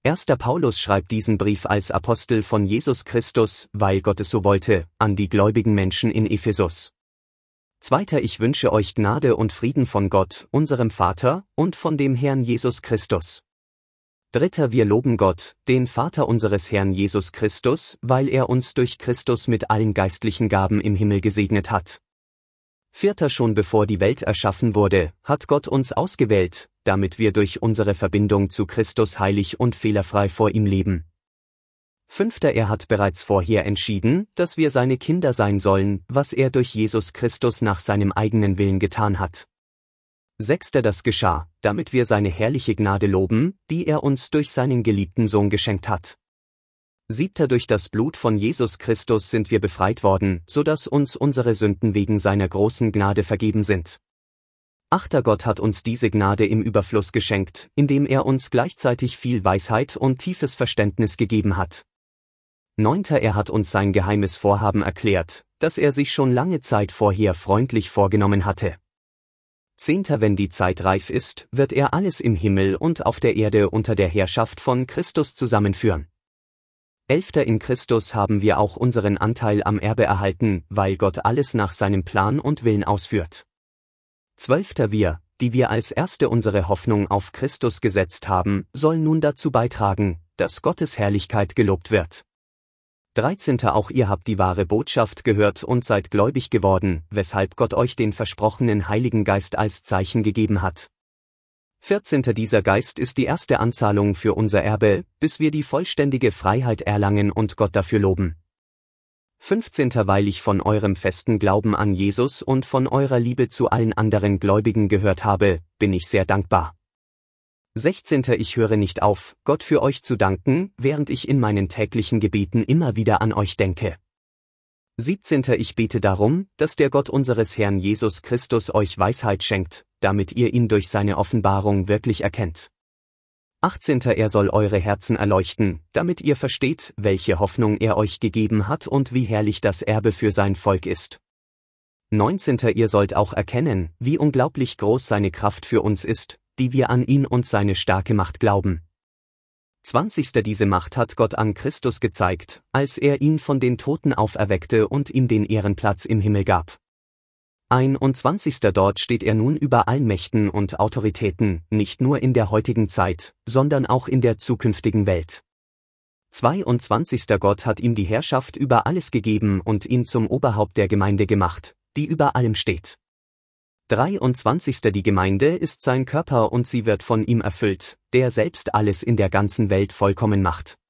1. Paulus schreibt diesen Brief als Apostel von Jesus Christus, weil Gott es so wollte, an die gläubigen Menschen in Ephesus. 2. Ich wünsche euch Gnade und Frieden von Gott, unserem Vater, und von dem Herrn Jesus Christus. 3. Wir loben Gott, den Vater unseres Herrn Jesus Christus, weil er uns durch Christus mit allen geistlichen Gaben im Himmel gesegnet hat. 4. Schon bevor die Welt erschaffen wurde, hat Gott uns ausgewählt, damit wir durch unsere Verbindung zu Christus heilig und fehlerfrei vor ihm leben. 5. Er hat bereits vorher entschieden, dass wir seine Kinder sein sollen, was er durch Jesus Christus nach seinem eigenen Willen getan hat. 6. Das geschah, damit wir seine herrliche Gnade loben, die er uns durch seinen geliebten Sohn geschenkt hat. 7. Durch das Blut von Jesus Christus sind wir befreit worden, sodass uns unsere Sünden wegen seiner großen Gnade vergeben sind. 8. Gott hat uns diese Gnade im Überfluss geschenkt, indem er uns gleichzeitig viel Weisheit und tiefes Verständnis gegeben hat. 9. Er hat uns sein geheimes Vorhaben erklärt, das er sich schon lange Zeit vorher freundlich vorgenommen hatte. 10. Wenn die Zeit reif ist, wird er alles im Himmel und auf der Erde unter der Herrschaft von Christus zusammenführen. 11. In Christus haben wir auch unseren Anteil am Erbe erhalten, weil Gott alles nach seinem Plan und Willen ausführt. 12. Wir, die wir als Erste unsere Hoffnung auf Christus gesetzt haben, sollen nun dazu beitragen, dass Gottes Herrlichkeit gelobt wird. 13. Auch ihr habt die wahre Botschaft gehört und seid gläubig geworden, weshalb Gott euch den versprochenen Heiligen Geist als Zeichen gegeben hat. 14. Dieser Geist ist die erste Anzahlung für unser Erbe, bis wir die vollständige Freiheit erlangen und Gott dafür loben. 15. Weil ich von eurem festen Glauben an Jesus und von eurer Liebe zu allen anderen Gläubigen gehört habe, bin ich sehr dankbar. 16. Ich höre nicht auf, Gott für euch zu danken, während ich in meinen täglichen Gebeten immer wieder an euch denke. 17. Ich bete darum, dass der Gott unseres Herrn Jesus Christus euch Weisheit schenkt, damit ihr ihn durch seine Offenbarung wirklich erkennt. 18. Er soll eure Herzen erleuchten, damit ihr versteht, welche Hoffnung er euch gegeben hat und wie herrlich das Erbe für sein Volk ist. 19. Ihr sollt auch erkennen, wie unglaublich groß seine Kraft für uns ist, die wir an ihn und seine starke Macht glauben. 20. Diese Macht hat Gott an Christus gezeigt, als er ihn von den Toten auferweckte und ihm den Ehrenplatz im Himmel gab. 21. Dort steht er nun über allen Mächten und Autoritäten, nicht nur in der heutigen Zeit, sondern auch in der zukünftigen Welt. 22. Gott hat ihm die Herrschaft über alles gegeben und ihn zum Oberhaupt der Gemeinde gemacht, die über allem steht. 23. Die Gemeinde ist sein Körper und sie wird von ihm erfüllt, der selbst alles in der ganzen Welt vollkommen macht.